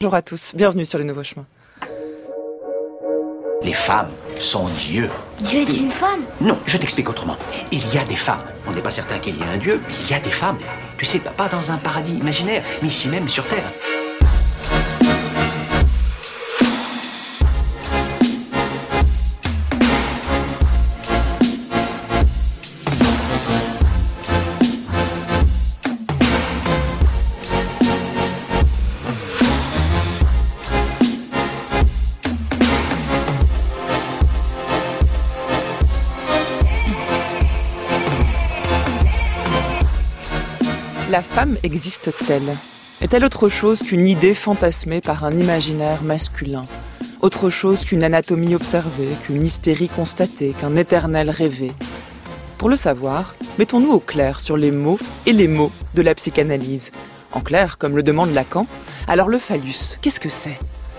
Bonjour à tous, bienvenue sur Les Nouveaux Chemins. Les femmes sont Dieu. Dieu est une femme? Non, je t'explique autrement. Il y a des femmes. On n'est pas certain qu'il y ait un Dieu, mais il y a des femmes. Tu sais, pas dans un paradis imaginaire, mais ici même sur Terre. La femme existe-t-elle ? Est-elle autre chose qu'une idée fantasmée par un imaginaire masculin ? Autre chose qu'une anatomie observée, qu'une hystérie constatée, qu'un éternel rêvé ? Pour le savoir, mettons-nous au clair sur les mots et les mots de la psychanalyse. En clair, comme le demande Lacan, alors le phallus, qu'est-ce que c'est ?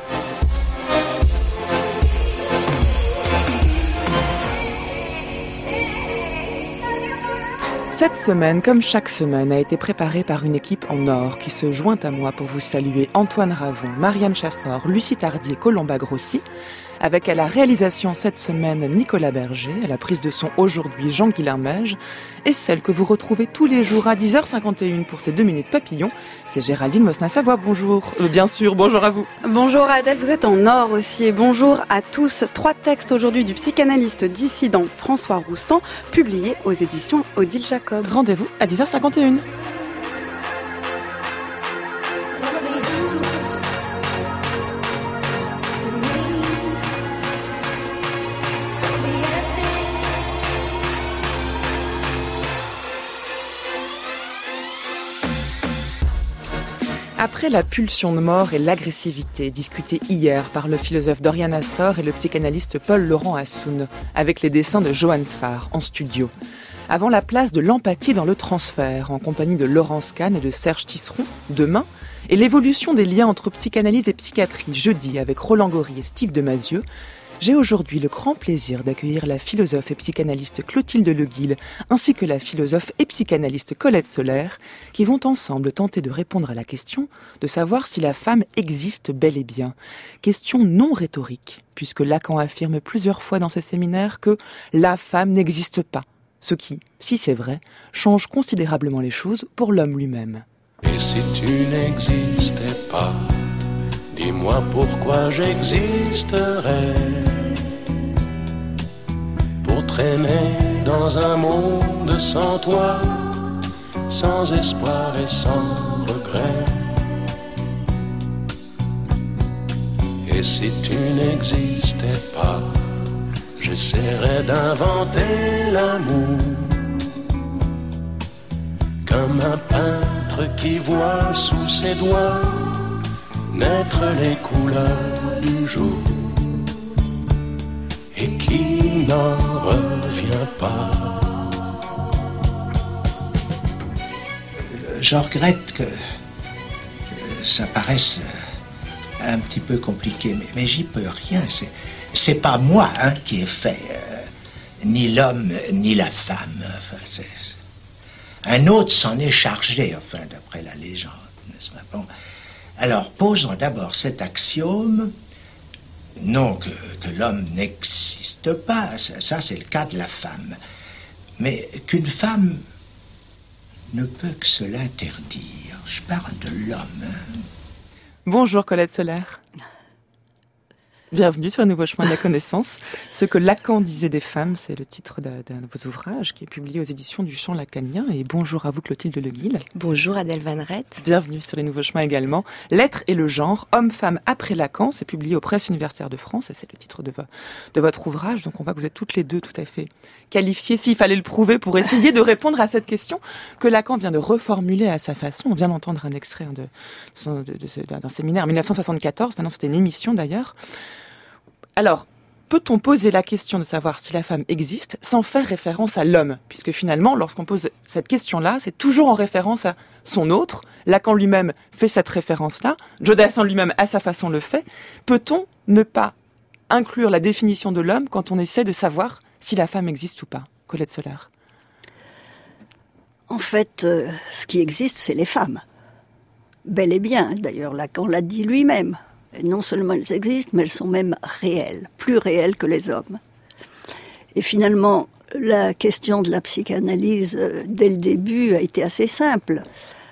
Cette semaine, comme chaque semaine, a été préparée par une équipe en or qui se joint à moi pour vous saluer Antoine Ravon, Marianne Chassor, Lucie Tardier, Colomba Grossi, avec à la réalisation cette semaine Nicolas Berger, à la prise de son aujourd'hui Jean-Guilain Meige, et celle que vous retrouvez tous les jours à 10h51 pour ces 2 minutes papillons, c'est Géraldine Mosna-Savoie. Bonjour, bien sûr, bonjour à vous. Bonjour Adèle, vous êtes en or aussi, et bonjour à tous. 3 textes aujourd'hui du psychanalyste dissident François Roustan, publiés aux éditions Odile Jacob. Rendez-vous à 10h51. Après la pulsion de mort et l'agressivité discutée hier par le philosophe Dorian Astor et le psychanalyste Paul-Laurent Assoun, avec les dessins de Johann Sfar en studio. Avant la place de l'empathie dans le transfert, en compagnie de Laurence Kahn et de Serge Tisseron, demain, et l'évolution des liens entre psychanalyse et psychiatrie, jeudi, avec Roland Gori et Steve Demazieux, j'ai aujourd'hui le grand plaisir d'accueillir la philosophe et psychanalyste Clotilde Leguil, ainsi que la philosophe et psychanalyste Colette Solaire, qui vont ensemble tenter de répondre à la question de savoir si la femme existe bel et bien. Question non rhétorique, puisque Lacan affirme plusieurs fois dans ses séminaires que la femme n'existe pas, ce qui, si c'est vrai, change considérablement les choses pour l'homme lui-même. Et si tu n'existais pas, dis-moi pourquoi j'existerais. Pour traîner dans un monde sans toi, sans espoir et sans regret. Et si tu n'existais pas, j'essaierais d'inventer l'amour, comme un peintre qui voit sous ses doigts naître les couleurs du jour et qui n'en revient pas. Je regrette que ça paraisse un petit peu compliqué, mais j'y peux rien. C'est pas moi qui ai fait ni l'homme ni la femme. Enfin, un autre s'en est chargé, enfin, d'après la légende, n'est-ce pas? Bon. Alors, posons d'abord cet axiome, non que l'homme n'existe pas, ça c'est le cas de la femme, mais qu'une femme ne peut que se l'interdire. Je parle de l'homme. Bonjour Colette Solaire. Bienvenue sur le nouveau chemin de la connaissance. Ce que Lacan disait des femmes, c'est le titre d'un de vos ouvrages qui est publié aux éditions du Champ Lacanien. Et bonjour à vous Clotilde Leguil. Bonjour Adèle Van Rett. Bienvenue sur les nouveaux chemins également. L'être et le genre, homme-femme après Lacan, c'est publié aux Presses universitaires de France et c'est le titre de votre ouvrage. Donc on voit que vous êtes toutes les deux tout à fait qualifiées, s'il fallait le prouver, pour essayer de répondre à cette question que Lacan vient de reformuler à sa façon. On vient d'entendre un extrait d'un séminaire en 1974. Maintenant c'était une émission d'ailleurs. Alors, peut-on poser la question de savoir si la femme existe sans faire référence à l'homme ? Puisque finalement, lorsqu'on pose cette question-là, c'est toujours en référence à son autre. Lacan lui-même fait cette référence-là. Jodassin lui-même, à sa façon, le fait. Peut-on ne pas inclure la définition de l'homme quand on essaie de savoir si la femme existe ou pas ? Colette Solaire. En fait, ce qui existe, c'est les femmes. bel et bien. D'ailleurs, Lacan l'a dit lui-même. Et non seulement elles existent, mais elles sont même réelles, plus réelles que les hommes. Et finalement, la question de la psychanalyse, dès le début, a été assez simple.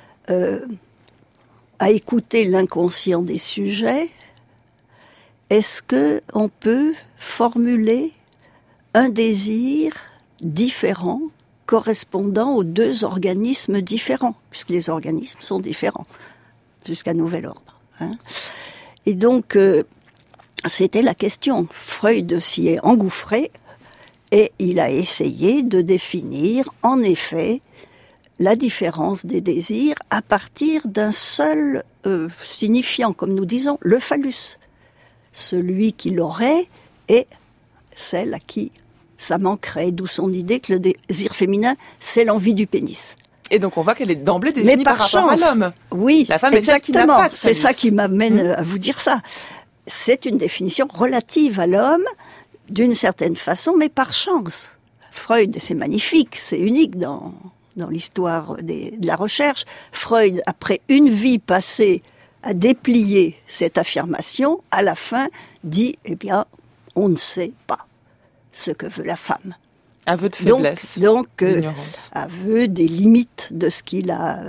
À écouter l'inconscient des sujets, est-ce qu'on peut formuler un désir différent correspondant aux deux organismes différents, puisque les organismes sont différents, jusqu'à nouvel ordre. Et donc, c'était la question. Freud s'y est engouffré et il a essayé de définir, en effet, la différence des désirs à partir d'un seul signifiant, comme nous disons, le phallus. Celui qui l'aurait et celle à qui ça manquerait, d'où son idée que le désir féminin, c'est l'envie du pénis. Et donc on voit qu'elle est d'emblée définie par rapport à l'homme. Oui, la femme exactement. Est celle qui n'a pas de c'est ça qui m'amène à vous dire ça. C'est une définition relative à l'homme, d'une certaine façon, mais par chance. Freud, c'est magnifique, c'est unique dans l'histoire de la recherche. Freud, après une vie passée à déplier cette affirmation, à la fin dit, eh bien, on ne sait pas ce que veut la femme. Aveu de faiblesse. Donc aveu des limites de ce qu'il a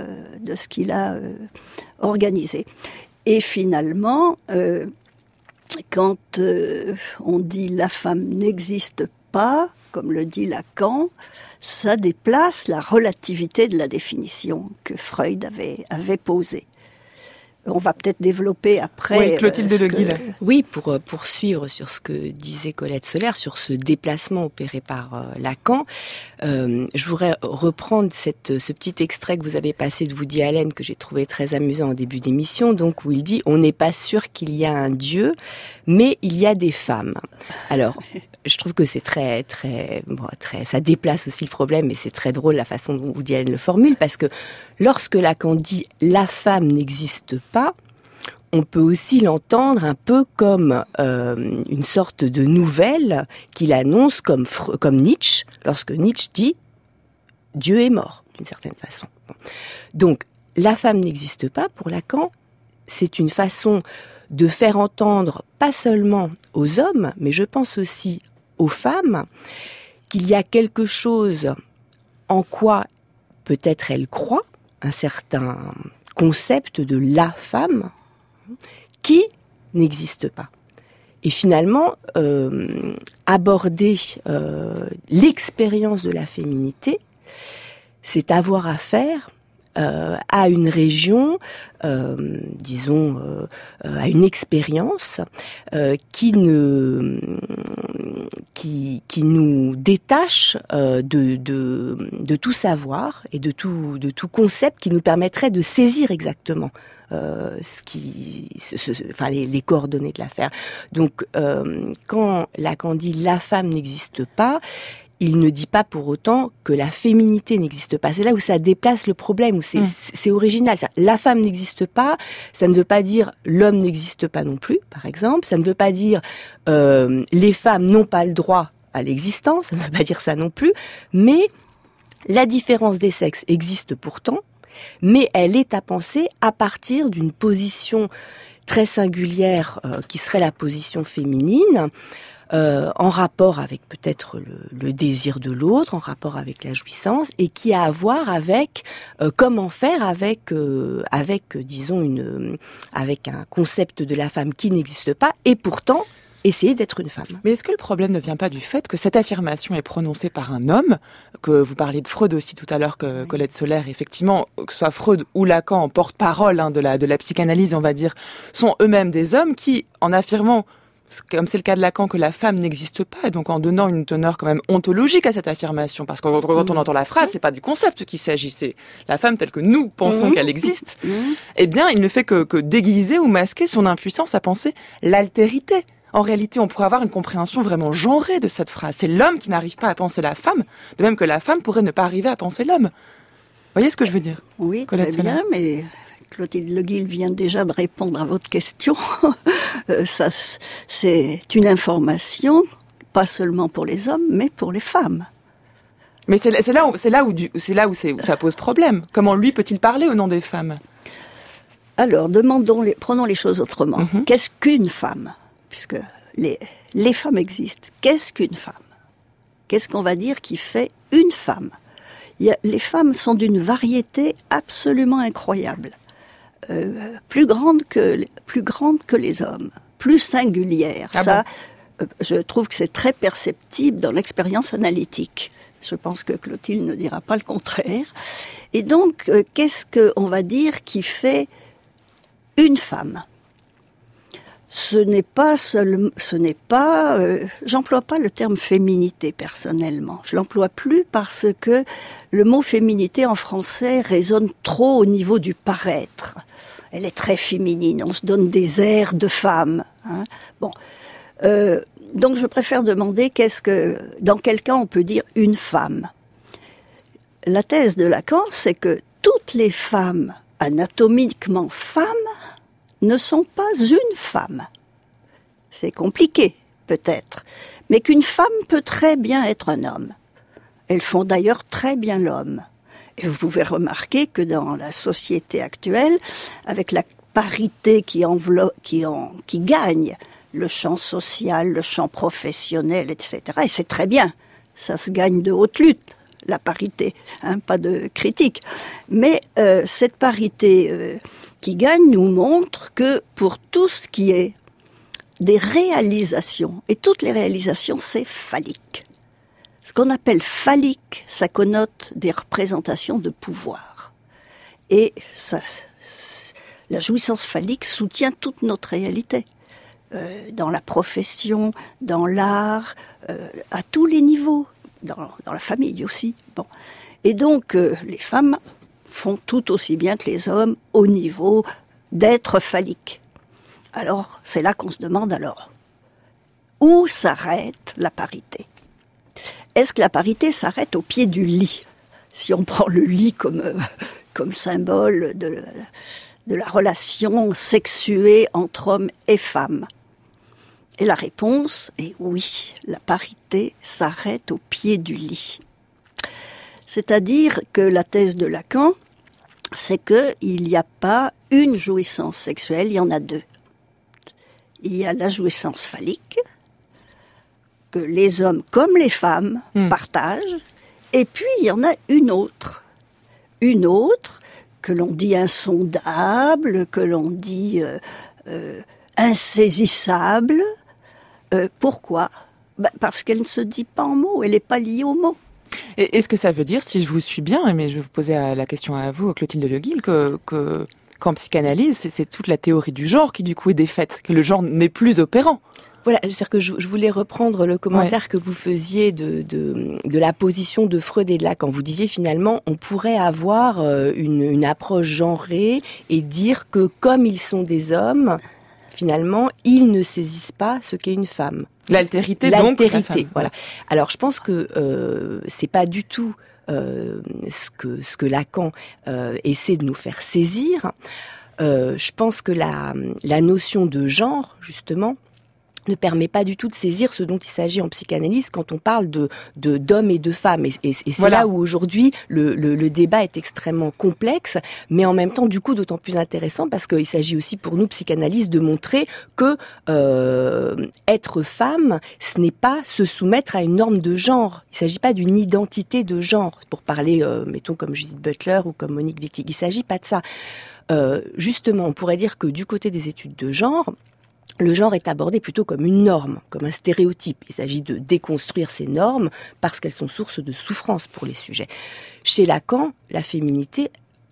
organisé. Et finalement, quand on dit la femme n'existe pas, comme le dit Lacan, ça déplace la relativité de la définition que Freud avait posée. On va peut-être développer après. Oui, Clotilde Le Guil. Oui, pour poursuivre sur ce que disait Colette Soler, sur ce déplacement opéré par Lacan, je voudrais reprendre ce petit extrait que vous avez passé de Woody Allen, que j'ai trouvé très amusant au début d'émission, donc où il dit « On n'est pas sûr qu'il y a un Dieu, mais il y a des femmes ». Alors, je trouve que c'est très, ça déplace aussi le problème, et c'est très drôle la façon dont Woody Allen le formule, parce que lorsque Lacan dit « la femme n'existe pas », on peut aussi l'entendre un peu comme une sorte de nouvelle qu'il annonce comme Nietzsche, lorsque Nietzsche dit « Dieu est mort », d'une certaine façon. Donc, la femme n'existe pas, pour Lacan, c'est une façon de faire entendre, pas seulement aux hommes, mais je pense aussi aux femmes, qu'il y a quelque chose en quoi peut-être elles croient, un certain concept de la femme, qui n'existe pas. Et finalement, aborder l'expérience de la féminité, c'est avoir affaire à une région, disons, à une expérience qui nous détache de tout savoir et de tout concept qui nous permettrait de saisir exactement les coordonnées de l'affaire. Donc, quand Lacan dit la femme n'existe pas, il ne dit pas pour autant que la féminité n'existe pas. C'est là où ça déplace le problème, où c'est original. La femme n'existe pas, ça ne veut pas dire l'homme n'existe pas non plus, par exemple. Ça ne veut pas dire les femmes n'ont pas le droit à l'existence, ça ne veut pas dire ça non plus. Mais la différence des sexes existe pourtant, mais elle est à penser à partir d'une position très singulière qui serait la position féminine, en rapport avec peut-être le désir de l'autre, en rapport avec la jouissance, et qui a à voir avec comment faire avec un concept de la femme qui n'existe pas, et pourtant essayer d'être une femme. Mais est-ce que le problème ne vient pas du fait que cette affirmation est prononcée par un homme, que vous parliez de Freud aussi tout à l'heure, que Colette Soler, effectivement, que ce soit Freud ou Lacan, en porte-parole de la psychanalyse, on va dire, sont eux-mêmes des hommes qui, en affirmant, comme c'est le cas de Lacan, que la femme n'existe pas, et donc en donnant une teneur quand même ontologique à cette affirmation, parce que quand on entend la phrase, c'est pas du concept qu'il s'agit, c'est la femme telle que nous pensons qu'elle existe, eh bien, il ne fait que déguiser ou masquer son impuissance à penser l'altérité. En réalité, on pourrait avoir une compréhension vraiment genrée de cette phrase. C'est l'homme qui n'arrive pas à penser la femme, de même que la femme pourrait ne pas arriver à penser l'homme. Vous voyez ce que je veux dire? Oui, très bien, mais Clotilde Le Guil vient déjà de répondre à votre question. Ça, c'est une information, pas seulement pour les hommes, mais pour les femmes. Mais c'est là où ça pose problème. Comment lui peut-il parler au nom des femmes? Alors, prenons les choses autrement. Qu'est-ce qu'une femme? Puisque les femmes existent. Qu'est-ce qu'une femme? Qu'est-ce qu'on va dire qui fait une femme? Les femmes sont d'une variété absolument incroyable. Plus grande que les hommes. Plus singulière. Je trouve que c'est très perceptible dans l'expérience analytique. Je pense que Clotilde ne dira pas le contraire. Et donc, qu'est-ce qu'on va dire qui fait une femme? J'emploie pas le terme féminité personnellement. Je l'emploie plus parce que le mot féminité en français résonne trop au niveau du paraître. Elle est très féminine, on se donne des airs de femme. Hein. Bon, donc je préfère demander dans quel cas on peut dire une femme. La thèse de Lacan, c'est que toutes les femmes anatomiquement femmes ne sont pas une femme. C'est compliqué, peut-être, mais qu'une femme peut très bien être un homme. Elles font d'ailleurs très bien l'homme. Et vous pouvez remarquer que dans la société actuelle, avec la parité qui gagne le champ social, le champ professionnel, etc., et c'est très bien, ça se gagne de haute lutte, la parité, pas de critique. Mais cette parité qui gagne nous montre que pour tout ce qui est des réalisations, et toutes les réalisations, c'est phallique. Ce qu'on appelle phallique, ça connote des représentations de pouvoir. Et la jouissance phallique soutient toute notre réalité. Dans la profession, dans l'art, à tous les niveaux, dans la famille aussi. Bon. Et donc, les femmes font tout aussi bien que les hommes au niveau d'être phallique. Alors, c'est là qu'on se demande où s'arrête la parité? Est-ce que la parité s'arrête au pied du lit? Si on prend le lit comme symbole de la relation sexuée entre hommes et femmes. Et la réponse est oui, la parité s'arrête au pied du lit. C'est-à-dire que la thèse de Lacan, c'est qu'il n'y a pas une jouissance sexuelle, il y en a deux. Il y a la jouissance phallique, que les hommes comme les femmes partagent, et puis il y en a une autre que l'on dit insondable, que l'on dit insaisissable. Pourquoi? Parce qu'elle ne se dit pas en mots, elle n'est pas liée aux mots. Et est-ce que ça veut dire, si je vous suis bien, mais je vais vous poser la question à vous, Clotilde Leguil, qu'en psychanalyse, c'est toute la théorie du genre qui du coup est défaite, que le genre n'est plus opérant? Voilà, c'est-à-dire que je voulais reprendre le commentaire que vous faisiez de la position de Freud et de Lacan. Vous disiez finalement, on pourrait avoir une approche genrée et dire que comme ils sont des hommes, finalement, ils ne saisissent pas ce qu'est une femme. L'altérité, donc. L'altérité, voilà. Alors, je pense que c'est pas du tout ce que Lacan essaie de nous faire saisir. Je pense que la notion de genre, justement, ne permet pas du tout de saisir ce dont il s'agit en psychanalyse quand on parle d'hommes et de femmes. Et c'est là où aujourd'hui le débat est extrêmement complexe, mais en même temps du coup d'autant plus intéressant parce qu'il s'agit aussi pour nous psychanalystes de montrer que être femme, ce n'est pas se soumettre à une norme de genre. Il ne s'agit pas d'une identité de genre, pour parler, mettons comme Judith Butler ou comme Monique Wittig. Il ne s'agit pas de ça. Justement, on pourrait dire que du côté des études de genre, le genre est abordé plutôt comme une norme, comme un stéréotype. Il s'agit de déconstruire ces normes parce qu'elles sont source de souffrance pour les sujets. Chez Lacan, la féminité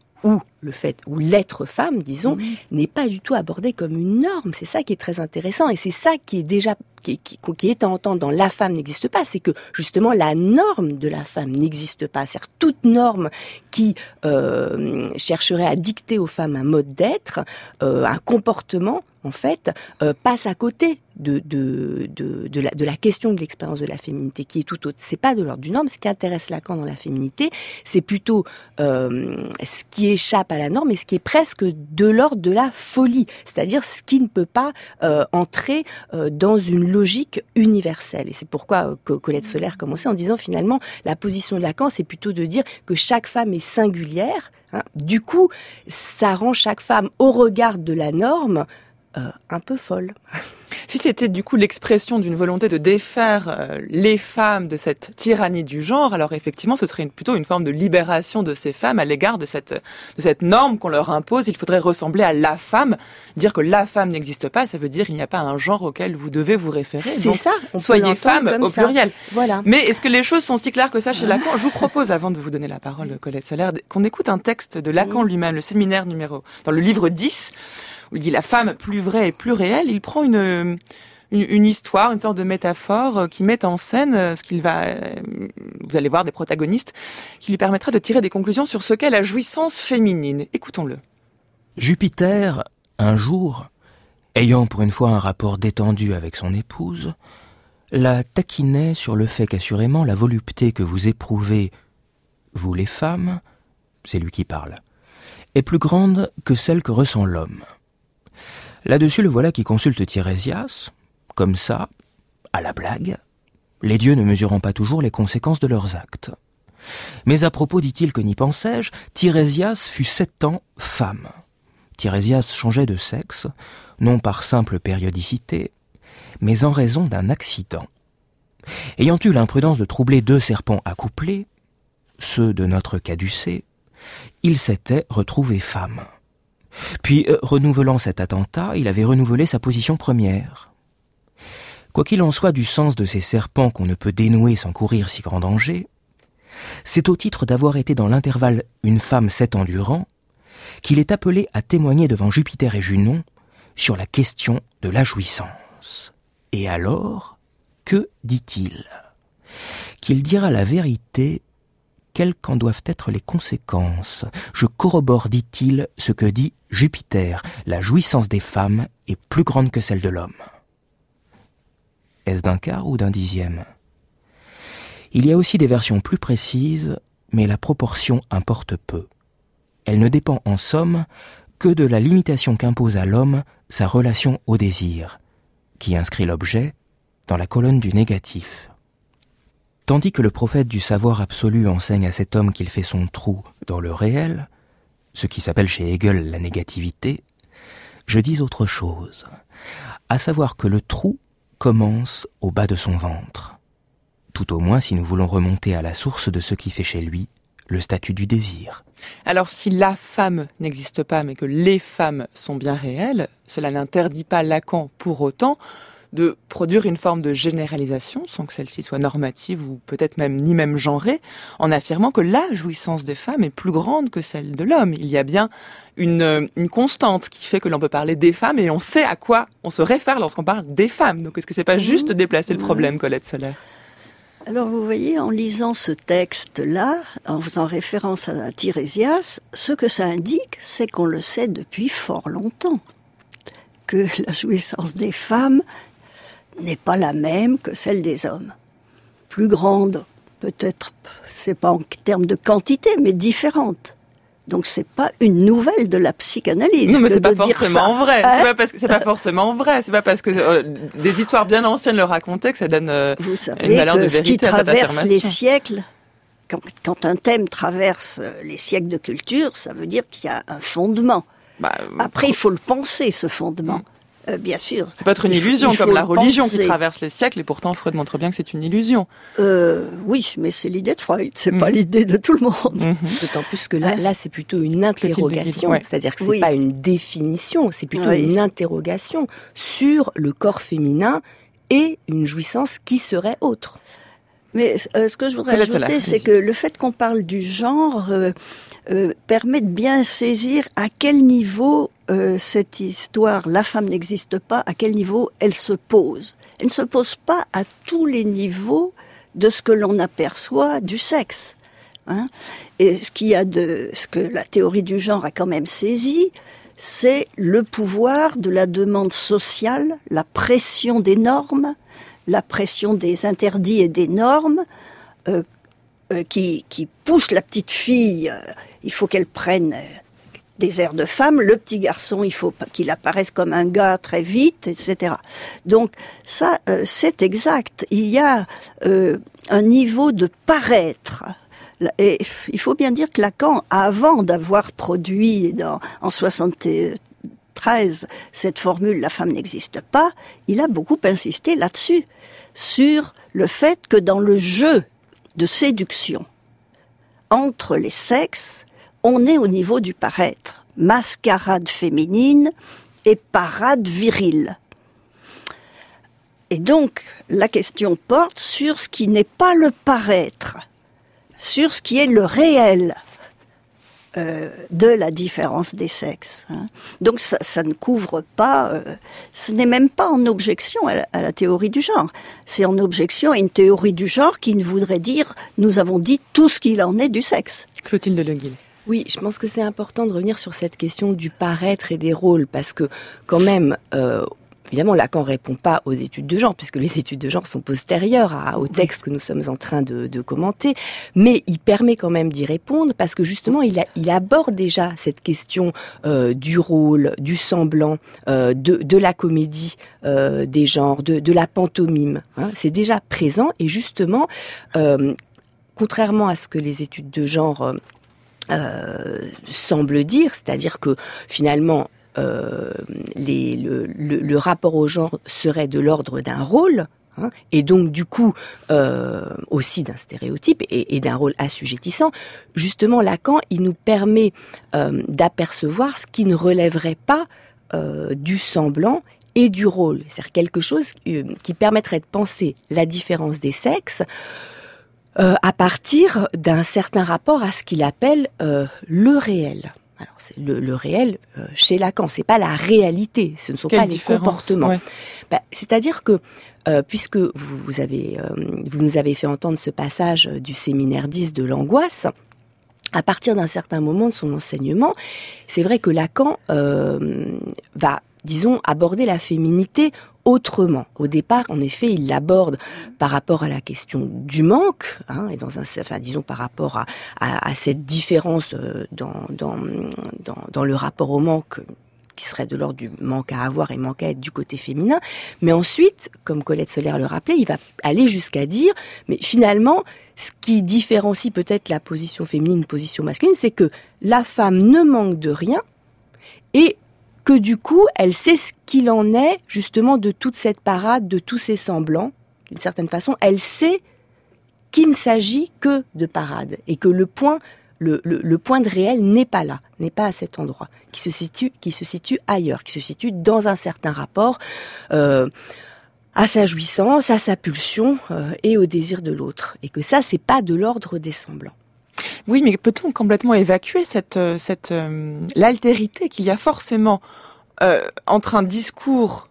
ou l'être femme, disons, n'est pas du tout abordé comme une norme. C'est ça qui est très intéressant et c'est ça qui est déjà qui est à entendre dans la femme n'existe pas, c'est que justement la norme de la femme n'existe pas. C'est-à-dire toute norme qui chercherait à dicter aux femmes un mode d'être, un comportement, en fait, passe à côté de la question de l'expérience de la féminité, qui est tout autre. C'est pas de l'ordre du norme. Ce qui intéresse Lacan dans la féminité, c'est plutôt ce qui échappe à la norme et ce qui est presque de l'ordre de la folie, c'est-à-dire ce qui ne peut pas entrer dans une logique universelle. Et c'est pourquoi Colette Soler commençait en disant finalement la position de Lacan, c'est plutôt de dire que chaque femme est singulière. Du coup, ça rend chaque femme au regard de la norme un peu folle. Si c'était du coup l'expression d'une volonté de défaire les femmes de cette tyrannie du genre, alors effectivement ce serait plutôt une forme de libération de ces femmes à l'égard de cette norme qu'on leur impose. Il faudrait ressembler à la femme. Dire que la femme n'existe pas, ça veut dire qu'il n'y a pas un genre auquel vous devez vous référer. C'est donc, ça. Soyez femme au pluriel. Voilà. Mais est-ce que les choses sont si claires que ça chez Lacan ? Je vous propose, avant de vous donner la parole, Colette Soler, qu'on écoute un texte de Lacan lui-même, le séminaire numéro, dans le livre 10, où il dit la femme plus vraie et plus réelle. Il prend une histoire, une sorte de métaphore qui met en scène ce qu'il va, vous allez voir, des protagonistes, qui lui permettra de tirer des conclusions sur ce qu'est la jouissance féminine. Écoutons-le. Jupiter, un jour, ayant pour une fois un rapport détendu avec son épouse, la taquinait sur le fait qu'assurément la volupté que vous éprouvez, vous les femmes, c'est lui qui parle, est plus grande que celle que ressent l'homme. Là-dessus, le voilà qui consulte Tirésias, comme ça, à la blague, les dieux ne mesurant pas toujours les conséquences de leurs actes. Mais à propos, dit-il, que n'y pensais-je, Tirésias fut 7 ans femme. Tirésias changeait de sexe, non par simple périodicité, mais en raison d'un accident. Ayant eu l'imprudence de troubler 2 serpents accouplés, ceux de notre caducée, il s'était retrouvé femme. Puis, renouvelant cet attentat, il avait renouvelé sa position première. Quoi qu'il en soit du sens de ces serpents qu'on ne peut dénouer sans courir si grand danger, c'est au titre d'avoir été dans l'intervalle une femme 7 ans durant qu'il est appelé à témoigner devant Jupiter et Junon sur la question de la jouissance. Et alors, que dit-il ? Qu'il dira la vérité, quelles qu'en doivent être les conséquences. Je corrobore, dit-il, ce que dit Jupiter. La jouissance des femmes est plus grande que celle de l'homme. Est-ce d'un quart ou d'un dixième ? Il y a aussi des versions plus précises, mais la proportion importe peu. Elle ne dépend en somme que de la limitation qu'impose à l'homme sa relation au désir, qui inscrit l'objet dans la colonne du négatif. Tandis que le prophète du savoir absolu enseigne à cet homme qu'il fait son trou dans le réel, ce qui s'appelle chez Hegel la négativité, je dis autre chose, à savoir que le trou commence au bas de son ventre, tout au moins si nous voulons remonter à la source de ce qui fait chez lui le statut du désir. Alors si la femme n'existe pas mais que les femmes sont bien réelles, cela n'interdit pas Lacan pour autant de produire une forme de généralisation, sans que celle-ci soit normative ou peut-être ni même genrée, en affirmant que la jouissance des femmes est plus grande que celle de l'homme. Il y a bien une constante qui fait que l'on peut parler des femmes et on sait à quoi on se réfère lorsqu'on parle des femmes. Donc est-ce que c'est pas juste déplacer le problème, Colette Soler ? Alors vous voyez, en lisant ce texte-là, en faisant référence à Tirésias, ce que ça indique, c'est qu'on le sait depuis fort longtemps, que la jouissance des femmes n'est pas la même que celle des hommes. Plus grande, peut-être, c'est pas en termes de quantité, mais différente. Donc c'est pas une nouvelle de la psychanalyse. Non, mais c'est pas dire forcément ça. vrai. C'est pas parce que c'est pas forcément vrai. C'est pas parce que des histoires bien anciennes le racontaient que ça donne Vous savez une valeur de que ce qui vérité à cette traverse affirmation. les siècles, quand un thème traverse les siècles de culture, ça veut dire qu'il y a un fondement. Après, il faut le penser, ce fondement. Bien sûr. C'est pas être une illusion, comme la religion qui traverse les siècles, et pourtant Freud montre bien que c'est une illusion. Oui, mais c'est l'idée de Freud, c'est pas l'idée de tout le monde. D'autant plus que là c'est plutôt une interrogation, c'est-à-dire que c'est pas une définition, c'est plutôt une interrogation sur le corps féminin et une jouissance qui serait autre. Mais ce que je voudrais ajouter, c'est que le fait qu'on parle du genre permet de bien saisir à quel niveau cette histoire, la femme n'existe pas, à quel niveau elle se pose. Elle ne se pose pas à tous les niveaux de ce que l'on aperçoit du sexe. Et ce que la théorie du genre a quand même saisi, c'est le pouvoir de la demande sociale, la pression des normes, la pression des interdits et des normes qui pousse la petite fille, il faut qu'elle prenne Désert de femme, le petit garçon, il faut qu'il apparaisse comme un gars très vite, etc. Donc ça, c'est exact. Il y a un niveau de paraître. Et il faut bien dire que Lacan, avant d'avoir produit en 73 cette formule « la femme n'existe pas », il a beaucoup insisté là-dessus, sur le fait que dans le jeu de séduction entre les sexes, on est au niveau du paraître, mascarade féminine et parade virile. Et donc, la question porte sur ce qui n'est pas le paraître, sur ce qui est le réel de la différence des sexes. Donc ça ne couvre pas, ce n'est même pas en objection à la théorie du genre, c'est en objection à une théorie du genre qui ne voudrait dire « nous avons dit tout ce qu'il en est du sexe ». Clotilde Le Guil. Oui, je pense que c'est important de revenir sur cette question du paraître et des rôles, parce que quand même, évidemment, Lacan répond pas aux études de genre, puisque les études de genre sont postérieures au texte que nous sommes en train de commenter, mais il permet quand même d'y répondre, parce que justement, il aborde déjà cette question du rôle, du semblant, de la comédie des genres, de la pantomime. C'est déjà présent, et justement, contrairement à ce que les études de genre semblent dire, c'est-à-dire que finalement le rapport au genre serait de l'ordre d'un rôle, et donc du coup aussi d'un stéréotype et d'un rôle assujettissant. Justement, Lacan, il nous permet d'apercevoir ce qui ne relèverait pas du semblant et du rôle, c'est-à-dire quelque chose qui permettrait de penser la différence des sexes à partir d'un certain rapport à ce qu'il appelle le réel. Alors c'est le réel chez Lacan, c'est pas la réalité, ce ne sont pas les comportements. Ouais. C'est-à-dire que puisque vous nous avez fait entendre ce passage du séminaire 10 de l'angoisse, à partir d'un certain moment de son enseignement, c'est vrai que Lacan va, disons, aborder la féminité autrement. Au départ, en effet, il l'aborde par rapport à la question du manque, et disons par rapport à cette différence dans le rapport au manque qui serait de l'ordre du manque à avoir et manque à être du côté féminin. Mais ensuite, comme Colette Soler le rappelait, il va aller jusqu'à dire, mais finalement, ce qui différencie peut-être la position féminine, position masculine, c'est que la femme ne manque de rien et que du coup, elle sait ce qu'il en est, justement, de toute cette parade, de tous ces semblants. D'une certaine façon, elle sait qu'il ne s'agit que de parade, et que le point de réel n'est pas là, n'est pas à cet endroit, qui se situe ailleurs, qui se situe dans un certain rapport à sa jouissance, à sa pulsion et au désir de l'autre. Et que ça, c'est pas de l'ordre des semblants. Oui, mais peut-on complètement évacuer cette l'altérité qu'il y a forcément entre un discours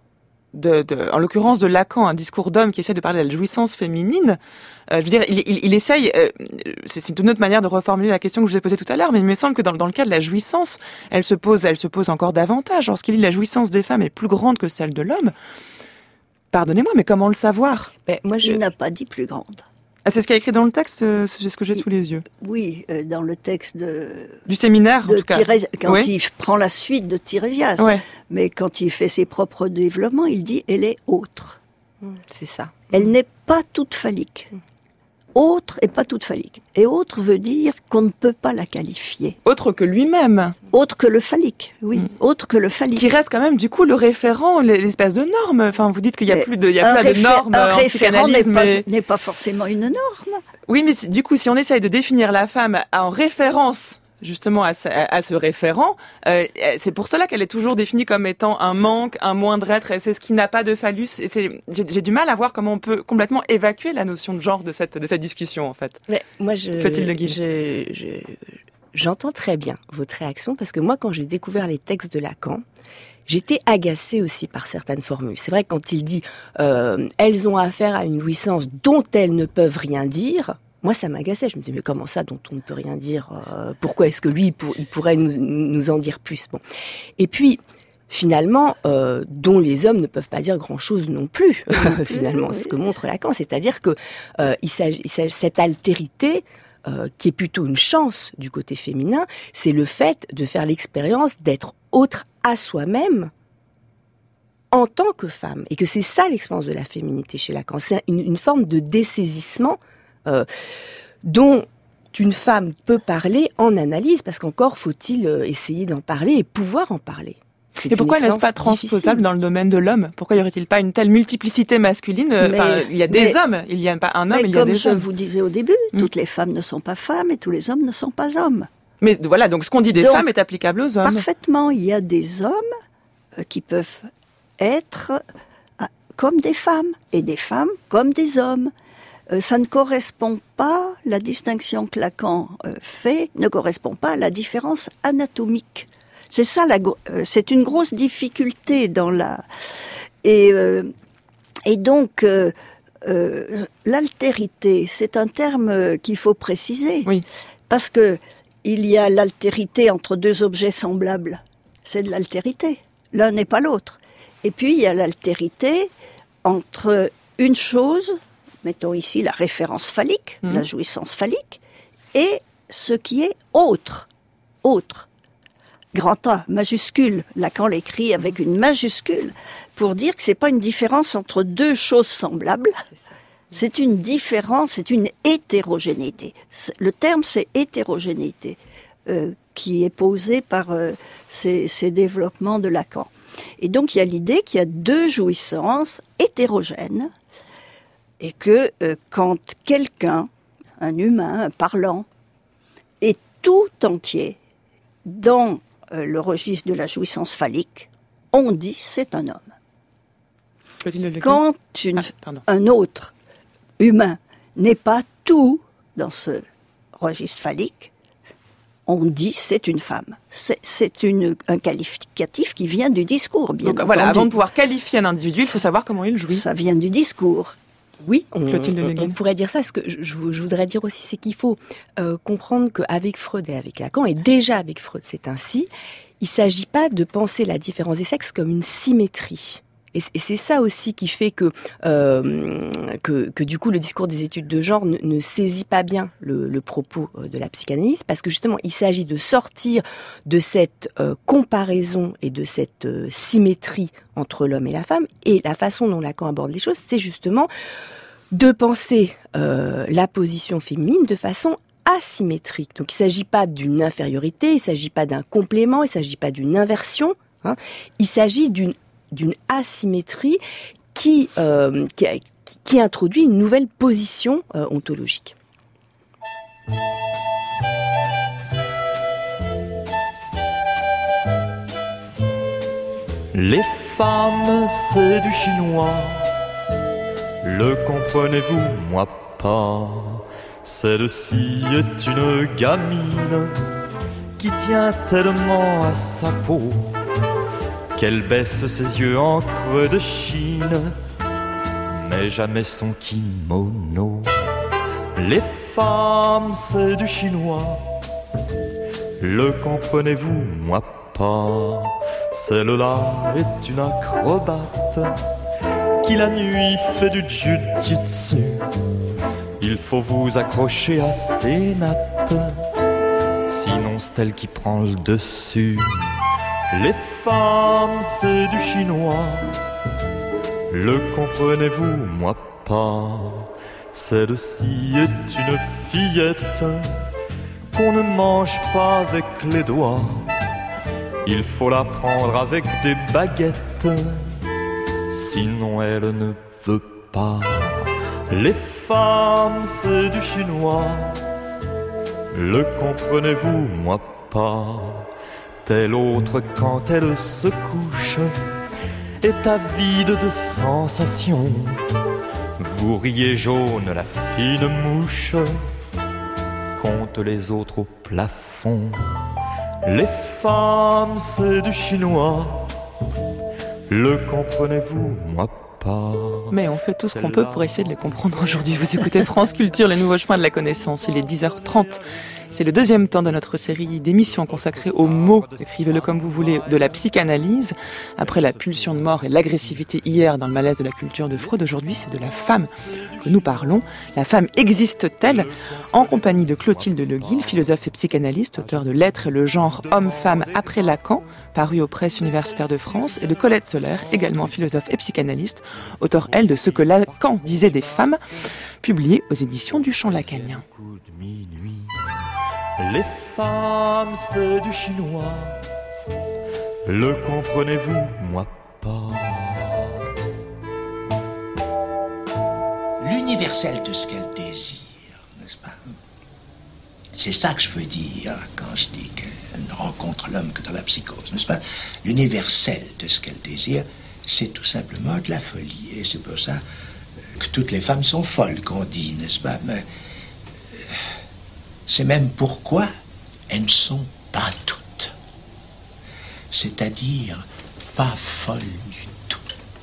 en l'occurrence de Lacan, un discours d'homme qui essaie de parler de la jouissance féminine. Je veux dire, il essaye, c'est une autre manière de reformuler la question que je vous ai posée tout à l'heure, mais il me semble que dans le cas de la jouissance, elle se pose encore davantage. Lorsqu'il dit la jouissance des femmes est plus grande que celle de l'homme, pardonnez-moi, mais comment le savoir ? Il n'a pas dit plus grande. Ah, c'est ce qu'il y a écrit dans le texte, c'est ce que j'ai sous les yeux. Oui, dans le texte du séminaire, en tout cas. Quand il prend la suite de Tirésias. Ouais. Mais quand il fait ses propres développements, il dit « elle est autre ». C'est ça. Elle n'est pas toute phallique. Autre et pas toute phallique. Et autre veut dire qu'on ne peut pas la qualifier. Autre que lui-même. Autre que le phallique, oui. Autre que le phallique. Qui reste quand même, du coup, le référent, l'espèce de norme. Enfin, vous dites qu'il y a plus de normes en psychanalyse. N'est pas forcément une norme. Oui, mais du coup, si on essaye de définir la femme en référence justement à ce référent, c'est pour cela qu'elle est toujours définie comme étant un manque, un moindre être, et c'est ce qui n'a pas de phallus. Et j'ai du mal à voir comment on peut complètement évacuer la notion de genre de cette discussion, en fait. Mais moi, Clotilde Le Guil. J'entends très bien votre réaction, parce que moi, quand j'ai découvert les textes de Lacan, j'étais agacée aussi par certaines formules. C'est vrai que quand il dit elles ont affaire à une jouissance dont elles ne peuvent rien dire. Moi, ça m'agaçait. Je me disais, mais comment ça, dont on ne peut rien dire pourquoi est-ce que lui, il pourrait nous en dire plus? Bon. Et puis, finalement, dont les hommes ne peuvent pas dire grand-chose non plus, finalement, ce que montre Lacan. C'est-à-dire que cette altérité qui est plutôt une chance du côté féminin, c'est le fait de faire l'expérience d'être autre à soi-même en tant que femme. Et que c'est ça l'expérience de la féminité chez Lacan. C'est une forme de dessaisissement dont une femme peut parler en analyse, parce qu'encore faut-il essayer d'en parler et pouvoir en parler. Et pourquoi n'est-ce pas transposable dans le domaine de l'homme ? Pourquoi y aurait-il pas une telle multiplicité masculine ? Il y a des hommes, il n'y a pas un homme, il y a des hommes. Comme je vous disais au début, toutes les femmes ne sont pas femmes et tous les hommes ne sont pas hommes. Mais voilà, donc ce qu'on dit des femmes est applicable aux hommes. Parfaitement, il y a des hommes qui peuvent être comme des femmes et des femmes comme des hommes. Ça ne correspond pas, la distinction que Lacan fait ne correspond pas à la différence anatomique. C'est ça, c'est une grosse difficulté dans la... Et donc, l'altérité, c'est un terme qu'il faut préciser. Oui. Parce que il y a l'altérité entre deux objets semblables. C'est de l'altérité. L'un n'est pas l'autre. Et puis, il y a l'altérité entre une chose, mettons ici la référence phallique, la jouissance phallique, et ce qui est autre. Autre. Grand A, majuscule. Lacan l'écrit avec une majuscule pour dire que c'est pas une différence entre deux choses semblables. C'est une différence, c'est une hétérogénéité. Le terme, c'est hétérogénéité, qui est posé par ces développements de Lacan. Et donc, il y a l'idée qu'il y a deux jouissances hétérogènes et que quand quelqu'un, un humain, un parlant, est tout entier dans le registre de la jouissance phallique, on dit c'est un homme. Quand un autre humain n'est pas tout dans ce registre phallique, on dit c'est une femme. C'est un qualificatif qui vient du discours, bien entendu. Voilà, avant de pouvoir qualifier un individu, il faut savoir comment il jouit. Ça vient du discours. Oui, on pourrait dire ça. Ce que je voudrais dire aussi, c'est qu'il faut comprendre qu'avec Freud et avec Lacan, et déjà avec Freud, c'est ainsi, il ne s'agit pas de penser la différence des sexes comme une symétrie. Et c'est ça aussi qui fait que du coup le discours des études de genre ne saisit pas bien le propos de la psychanalyse, parce que justement il s'agit de sortir de cette comparaison et de cette symétrie entre l'homme et la femme. Et la façon dont Lacan aborde les choses, c'est justement de penser la position féminine de façon asymétrique. Donc il ne s'agit pas d'une infériorité, il ne s'agit pas d'un complément, il ne s'agit pas d'une inversion, hein. Il s'agit d'une asymétrie qui introduit une nouvelle position ontologique. Les femmes, c'est du chinois. Le comprenez-vous, moi pas. Celle-ci est une gamine qui tient tellement à sa peau qu'elle baisse ses yeux en creux de Chine, mais jamais son kimono. Les femmes, c'est du chinois. Le comprenez-vous, moi pas. Celle-là est une acrobate qui la nuit fait du jiu-jitsu. Il faut vous accrocher à ses nattes, sinon c'est elle qui prend le dessus. Les femmes, c'est du chinois. Le comprenez-vous, moi pas. Celle-ci est une fillette qu'on ne mange pas avec les doigts. Il faut la prendre avec des baguettes, sinon elle ne veut pas. Les femmes, c'est du chinois. Le comprenez-vous, moi pas. Telle autre, quand elle se couche, est avide de sensations. Vous riez jaune, la fine mouche compte les autres au plafond. Les femmes, c'est du chinois. Le comprenez-vous, moi pas. Mais on fait tout ce qu'on peut pour essayer de les comprendre aujourd'hui. Vous écoutez France Culture, les nouveaux chemins de la connaissance. Il est 10h30. C'est le deuxième temps de notre série d'émissions consacrée aux mots, écrivez-le comme vous voulez, de la psychanalyse. Après la pulsion de mort et l'agressivité hier dans le malaise de la culture de Freud, aujourd'hui c'est de la femme que nous parlons. La femme existe-t-elle? En compagnie de Clotilde Leguil, philosophe et psychanalyste, auteur de L'être et le genre homme-femme après Lacan, paru aux presses universitaires de France, et de Colette Soler, également philosophe et psychanalyste, auteur elle de Ce que Lacan disait des femmes, publié aux éditions du Champ Lacanien. Les femmes, c'est du chinois. Le comprenez-vous? Moi pas. L'universel de ce qu'elle désire, n'est-ce pas? C'est ça que je veux dire quand je dis qu'elle ne rencontre l'homme que dans la psychose, n'est-ce pas? L'universel de ce qu'elle désire, c'est tout simplement de la folie. Et c'est pour ça que toutes les femmes sont folles, qu'on dit, n'est-ce pas? Mais c'est même pourquoi elles ne sont pas toutes. C'est-à-dire pas folles du tout.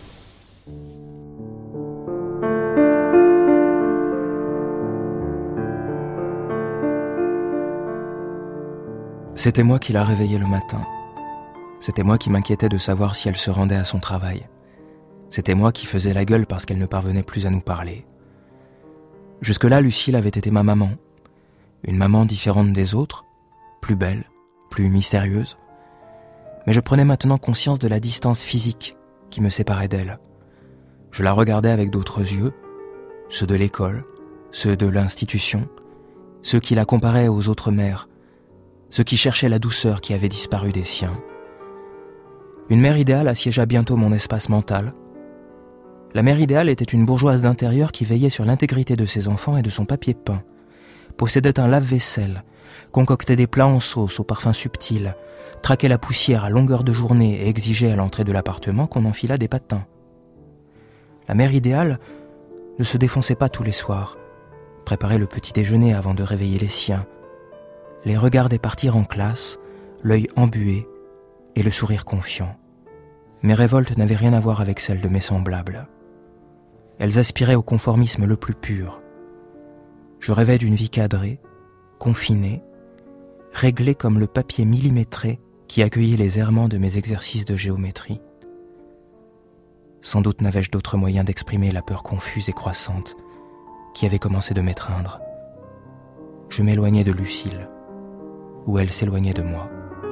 C'était moi qui la réveillais le matin. C'était moi qui m'inquiétais de savoir si elle se rendait à son travail. C'était moi qui faisais la gueule parce qu'elle ne parvenait plus à nous parler. Jusque-là, Lucille avait été ma maman. Une maman différente des autres, plus belle, plus mystérieuse. Mais je prenais maintenant conscience de la distance physique qui me séparait d'elle. Je la regardais avec d'autres yeux, ceux de l'école, ceux de l'institution, ceux qui la comparaient aux autres mères, ceux qui cherchaient la douceur qui avait disparu des siens. Une mère idéale assiégea bientôt mon espace mental. La mère idéale était une bourgeoise d'intérieur qui veillait sur l'intégrité de ses enfants et de son papier peint, possédait un lave-vaisselle, concoctait des plats en sauce au parfum subtil, traquait la poussière à longueur de journée et exigeait à l'entrée de l'appartement qu'on enfilât des patins. La mère idéale ne se défonçait pas tous les soirs, préparait le petit déjeuner avant de réveiller les siens, les regardait partir en classe, l'œil embué et le sourire confiant. Mes révoltes n'avaient rien à voir avec celles de mes semblables. Elles aspiraient au conformisme le plus pur. Je rêvais d'une vie cadrée, confinée, réglée comme le papier millimétré qui accueillait les errements de mes exercices de géométrie. Sans doute n'avais-je d'autre moyen d'exprimer la peur confuse et croissante qui avait commencé de m'étreindre. Je m'éloignais de Lucille, ou elle s'éloignait de moi.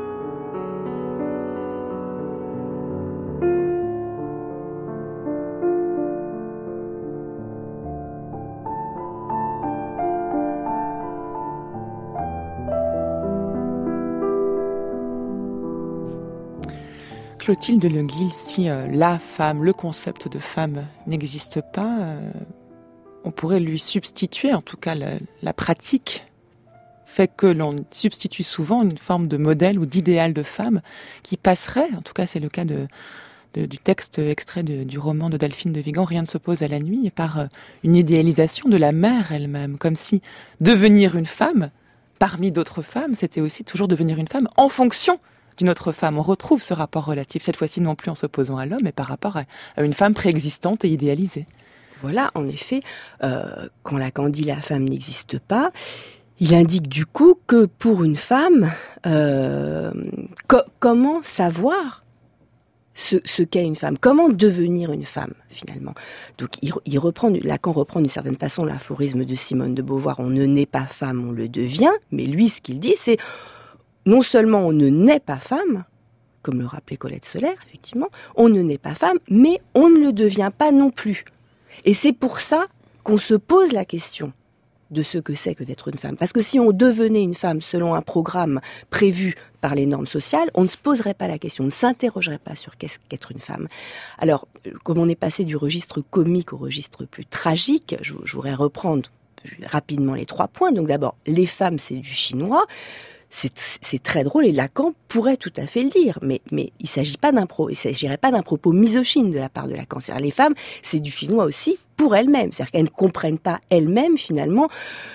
Clotilde Leguil, si la femme, le concept de femme n'existe pas, on pourrait lui substituer, en tout cas la pratique fait que l'on substitue souvent une forme de modèle ou d'idéal de femme qui passerait, en tout cas c'est le cas du texte extrait du roman de Delphine de Vigan, Rien ne s'oppose à la nuit, par une idéalisation de la mère elle-même, comme si devenir une femme, parmi d'autres femmes, c'était aussi toujours devenir une femme en fonction d'une autre femme. On retrouve ce rapport relatif, cette fois-ci non plus en s'opposant à l'homme, mais par rapport à une femme préexistante et idéalisée. Voilà, en effet, quand Lacan dit la femme n'existe pas, il indique du coup que pour une femme, comment savoir ce qu'est une femme, comment devenir une femme finalement. Donc Lacan reprend d'une certaine façon l'aphorisme de Simone de Beauvoir, on ne naît pas femme, on le devient, mais lui ce qu'il dit c'est non seulement on ne naît pas femme, comme le rappelait Colette Soler, effectivement, on ne naît pas femme, mais on ne le devient pas non plus. Et c'est pour ça qu'on se pose la question de ce que c'est que d'être une femme. Parce que si on devenait une femme selon un programme prévu par les normes sociales, on ne se poserait pas la question, on ne s'interrogerait pas sur qu'est-ce qu'être une femme. Alors, comme on est passé du registre comique au registre plus tragique, je voudrais reprendre rapidement les 3 points. Donc d'abord, les femmes, c'est du chinois. C'est très drôle et Lacan pourrait tout à fait le dire, mais il s'agirait pas d'un propos misogyne de la part de Lacan. C'est-à-dire les femmes, c'est du chinois aussi pour elles-mêmes, c'est-à-dire qu'elles ne comprennent pas elles-mêmes finalement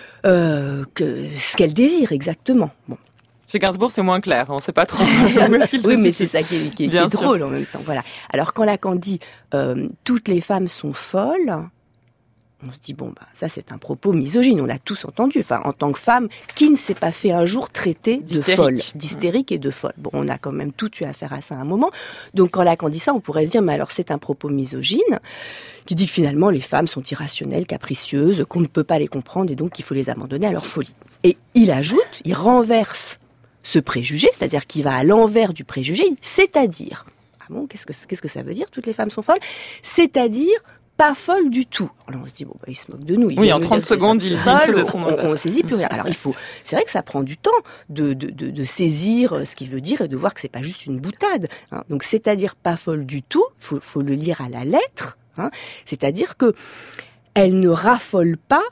ce qu'elles désirent exactement. Bon. Chez Gainsbourg, c'est moins clair, on ne sait pas trop où est-ce qu'il se Oui, mais situe. c'est ça qui est drôle en même temps. Voilà. Alors quand Lacan dit toutes les femmes sont folles, On se dit, ça c'est un propos misogyne, on l'a tous entendu. Enfin, en tant que femme, qui ne s'est pas fait un jour traiter d'hystérique et de folle. Bon, on a quand même tout eu affaire à ça à un moment. Donc quand Lacan dit ça, on pourrait se dire, mais alors c'est un propos misogyne, qui dit que finalement les femmes sont irrationnelles, capricieuses, qu'on ne peut pas les comprendre et donc qu'il faut les abandonner à leur folie. Et il ajoute, il renverse ce préjugé, c'est-à-dire qu'il va à l'envers du préjugé, c'est-à-dire, qu'est-ce que ça veut dire, toutes les femmes sont folles? C'est-à-dire, pas folle du tout. Alors là, on se dit, il se moque de nous. Oui, en 30 secondes, il dit de son nom. On saisit plus rien. Alors c'est vrai que ça prend du temps de saisir ce qu'il veut dire et de voir que c'est pas juste une boutade. Hein. Donc, c'est-à-dire pas folle du tout, faut le lire à la lettre. Hein. C'est-à-dire que elle ne raffole pas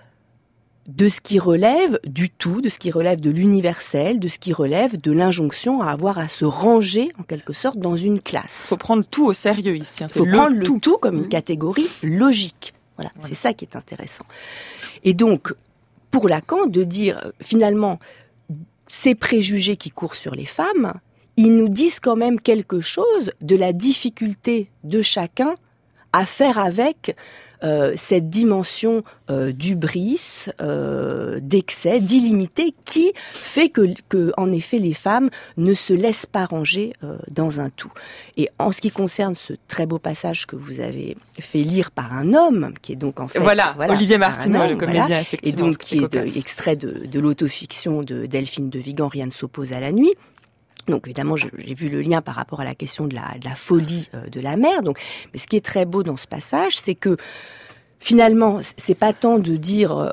de ce qui relève du tout, de ce qui relève de l'universel, de ce qui relève de l'injonction à avoir à se ranger, en quelque sorte, dans une classe. Faut prendre tout au sérieux ici. Faut prendre le tout comme une catégorie logique. Voilà, c'est ça qui est intéressant. Et donc, pour Lacan, de dire, finalement, ces préjugés qui courent sur les femmes, ils nous disent quand même quelque chose de la difficulté de chacun à faire avec cette dimension d'hubris, d'excès, d'illimité, qui fait que, en effet, les femmes ne se laissent pas ranger dans un tout. Et en ce qui concerne ce très beau passage que vous avez fait lire par un homme, qui est donc en fait... Voilà Olivier Martineau, le comédien, effectivement. Et donc, qui est extrait de l'autofiction de Delphine de Vigan, Rien ne s'oppose à la nuit. Donc évidemment, j'ai vu le lien par rapport à la question de la folie de la mère. Donc, mais ce qui est très beau dans ce passage, c'est que finalement, c'est pas tant de dire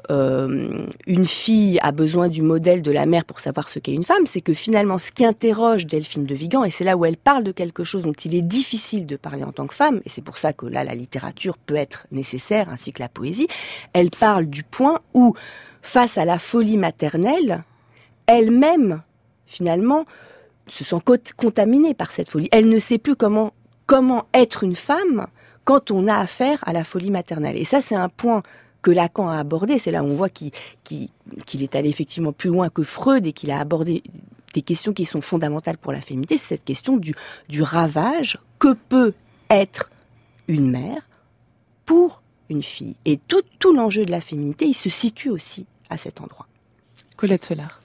une fille a besoin du modèle de la mère pour savoir ce qu'est une femme, c'est que finalement, ce qui interroge Delphine de Vigan, et c'est là où elle parle de quelque chose dont il est difficile de parler en tant que femme, et c'est pour ça que là, la littérature peut être nécessaire, ainsi que la poésie, elle parle du point où, face à la folie maternelle, elle-même, finalement, se sent contaminée par cette folie. Elle ne sait plus comment être une femme quand on a affaire à la folie maternelle. Et ça, c'est un point que Lacan a abordé. C'est là où on voit qu'il est allé effectivement plus loin que Freud et qu'il a abordé des questions qui sont fondamentales pour la féminité. C'est cette question du ravage que peut être une mère pour une fille. Et tout l'enjeu de la féminité, il se situe aussi à cet endroit. Colette Solar.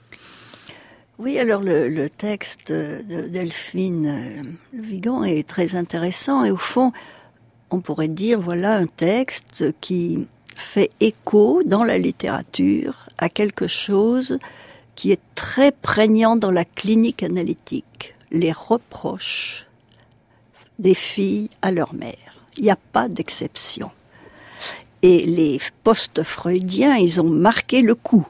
Oui, alors le texte de Delphine Vigan est très intéressant et au fond, on pourrait dire, voilà un texte qui fait écho dans la littérature à quelque chose qui est très prégnant dans la clinique analytique, les reproches des filles à leur mère. Il n'y a pas d'exception. Et les post-freudiens, ils ont marqué le coup.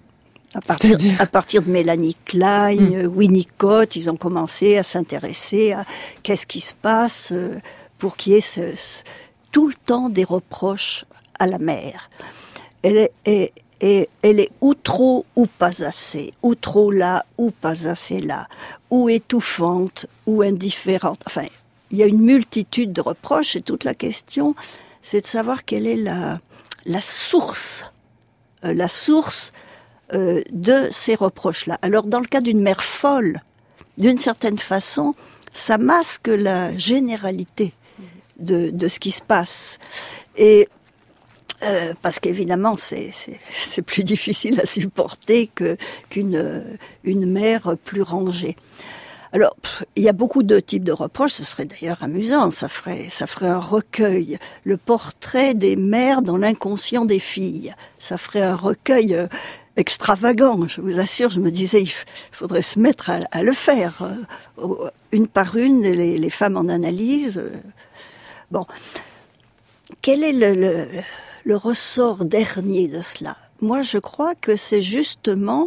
À partir de Mélanie Klein, Winnicott, ils ont commencé à s'intéresser à qu'est-ce qui se passe pour qu'il y ait tout le temps des reproches à la mère. Elle est ou trop ou pas assez, ou trop là ou pas assez là, ou étouffante ou indifférente. Enfin, il y a une multitude de reproches et toute la question, c'est de savoir quelle est la source. La source de ces reproches-là. Alors, dans le cas d'une mère folle, d'une certaine façon, ça masque la généralité de ce qui se passe. Et parce qu'évidemment, c'est plus difficile à supporter qu'une mère plus rangée. Alors, il y a beaucoup de types de reproches, ce serait d'ailleurs amusant, ça ferait un recueil. Le portrait des mères dans l'inconscient des filles, ça ferait un recueil extravagant, je vous assure. Je me disais, il faudrait se mettre à le faire, une par une, les femmes en analyse. Bon, quel est le ressort dernier de cela? Moi, je crois que c'est justement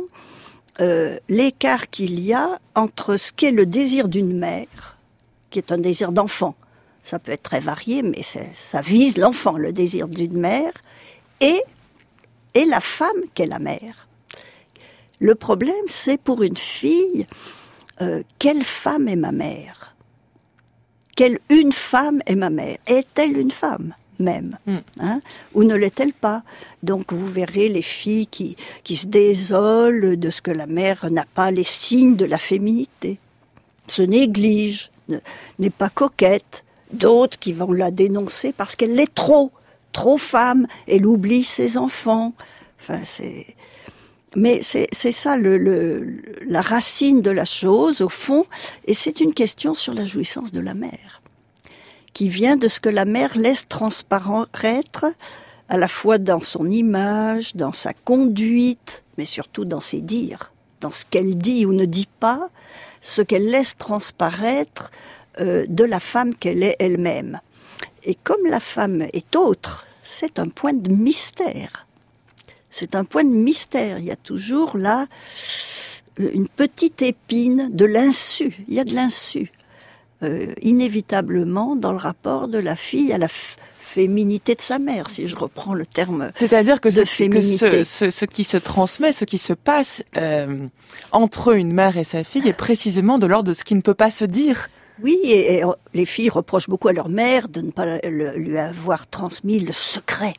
l'écart qu'il y a entre ce qu'est le désir d'une mère, qui est un désir d'enfant. Ça peut être très varié, mais ça vise l'enfant, le désir d'une mère, et la femme qu'est la mère. Le problème, c'est pour une fille, quelle femme est ma mère? Quelle une femme est ma mère? Est-elle une femme même, ou ne l'est-elle pas? Donc vous verrez les filles qui se désolent de ce que la mère n'a pas les signes de la féminité, se néglige, n'est pas coquette. D'autres qui vont la dénoncer parce qu'elle l'est trop trop femme, elle oublie ses enfants. Enfin, mais c'est ça la racine de la chose, au fond, et c'est une question sur la jouissance de la mère, qui vient de ce que la mère laisse transparaître, à la fois dans son image, dans sa conduite, mais surtout dans ses dires, dans ce qu'elle dit ou ne dit pas, ce qu'elle laisse transparaître de la femme qu'elle est elle-même. Et comme la femme est autre, c'est un point de mystère. C'est un point de mystère. Il y a toujours là une petite épine de l'insu. Il y a de l'insu. Inévitablement dans le rapport de la fille à la féminité de sa mère, si je reprends le terme. C'est-à-dire que féminité. Ce qui se transmet, ce qui se passe entre une mère et sa fille est précisément de l'ordre de ce qui ne peut pas se dire. Oui, et les filles reprochent beaucoup à leur mère de ne pas lui avoir transmis le secret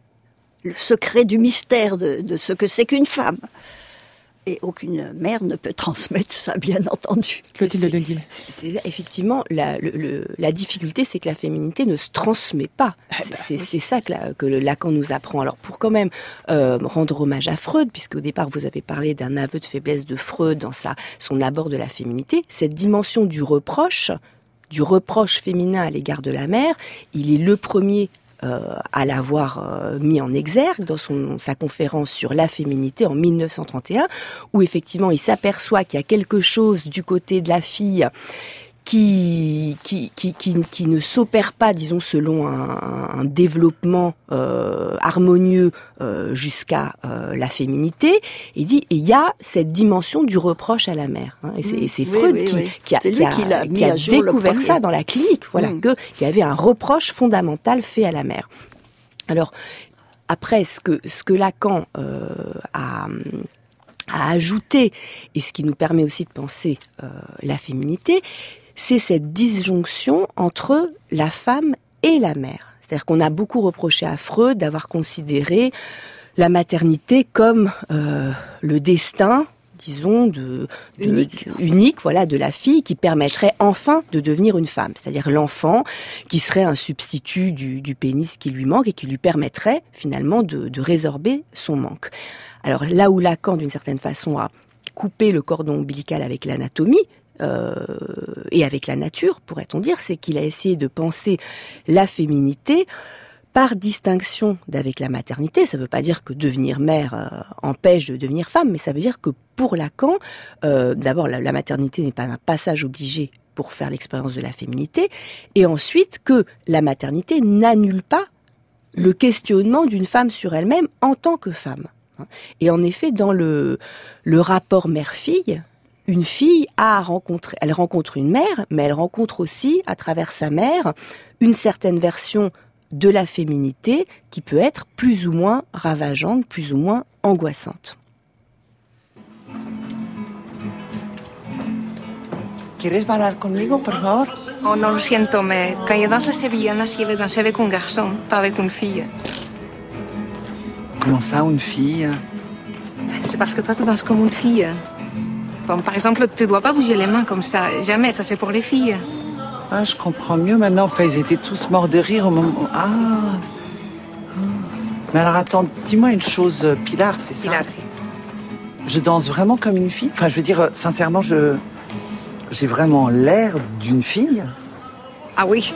du mystère de ce que c'est qu'une femme. Et aucune mère ne peut transmettre ça, bien entendu. Clotilde Deguille. C'est effectivement la difficulté, c'est que la féminité ne se transmet pas. C'est ça que Lacan nous apprend. Alors pour quand même rendre hommage à Freud, puisque au départ vous avez parlé d'un aveu de faiblesse de Freud dans son abord de la féminité, cette dimension du reproche féminin à l'égard de la mère, il est le premier à l'avoir mis en exergue dans sa conférence sur la féminité en 1931, où effectivement il s'aperçoit qu'il y a quelque chose du côté de la fille qui ne s'opère pas, disons, selon un développement harmonieux jusqu'à la féminité. Il dit, et il y a cette dimension du reproche à la mère. Hein, et c'est Freud qui a découvert ça dans la clinique. Voilà, qu'il y avait un reproche fondamental fait à la mère. Alors, après, ce que Lacan a ajouté, et ce qui nous permet aussi de penser la féminité, c'est cette disjonction entre la femme et la mère. C'est-à-dire qu'on a beaucoup reproché à Freud d'avoir considéré la maternité comme le destin, disons, unique, voilà, de la fille qui permettrait enfin de devenir une femme. C'est-à-dire l'enfant qui serait un substitut du pénis qui lui manque et qui lui permettrait finalement de résorber son manque. Alors là où Lacan, d'une certaine façon, a coupé le cordon ombilical avec l'anatomie, et avec la nature, pourrait-on dire, c'est qu'il a essayé de penser la féminité par distinction d'avec la maternité. Ça ne veut pas dire que devenir mère empêche de devenir femme, mais ça veut dire que pour Lacan, d'abord la maternité n'est pas un passage obligé pour faire l'expérience de la féminité, et ensuite que la maternité n'annule pas le questionnement d'une femme sur elle-même en tant que femme. Et en effet, dans le rapport mère-fille, une fille elle rencontre une mère, mais elle rencontre aussi, à travers sa mère, une certaine version de la féminité qui peut être plus ou moins ravageante, plus ou moins angoissante. ¿Quieres bailar conmigo, por favor? Oh, no, lo siento, mais quand je danse la sevillana, je vais danser avec un garçon, pas avec une fille. Comment ça, une fille? C'est parce que toi, tu danses comme une fille. Bon, par exemple, tu dois pas bouger les mains comme ça. Jamais, ça c'est pour les filles. Ah, je comprends mieux maintenant. Enfin, ils étaient tous morts de rire au moment... Ah. Mais alors, attends, dis-moi une chose, Pilar, c'est ça? Pilar, si. Je danse vraiment comme une fille? Enfin, je veux dire, sincèrement, j'ai vraiment l'air d'une fille? Ah oui.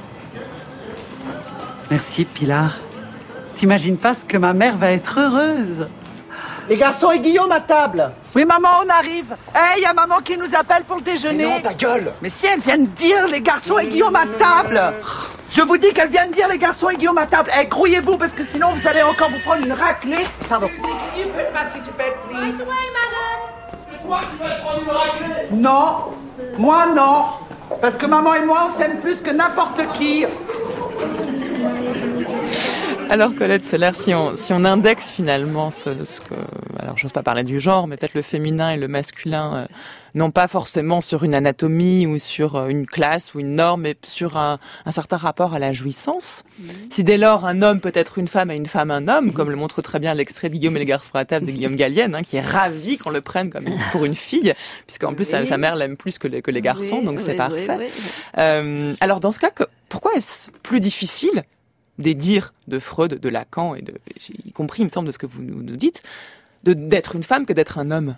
Merci, Pilar. T'imagines pas ce que ma mère va être heureuse. Les garçons et Guillaume à table. Oui, maman, on arrive. Hey, y a maman qui nous appelle pour le déjeuner. Mais non, ta gueule. Mais si, elle vient de dire les garçons et Guillaume à table. Je vous dis qu'elle vient de dire les garçons et Guillaume à table. Hey, grouillez-vous parce que sinon vous allez encore vous prendre une raclée. Pardon. Non, moi non. Parce que maman et moi, on s'aime plus que n'importe qui. Alors Colette Soler, si on indexe finalement alors j'ose pas parler du genre, mais peut-être le féminin et le masculin, non pas forcément sur une anatomie ou sur une classe ou une norme, mais sur un certain rapport à la jouissance. Si dès lors un homme peut être une femme et une femme un homme, comme le montre très bien l'extrait de Guillaume et les garçons à table de Guillaume Gallienne, qui est ravi qu'on le prenne comme pour une fille, puisqu'en plus sa mère l'aime plus que les garçons, donc c'est parfait. Alors dans ce cas, pourquoi est-ce plus difficile des dires de Freud, de Lacan, y compris, il me semble, de ce que vous nous dites, d'être une femme que d'être un homme?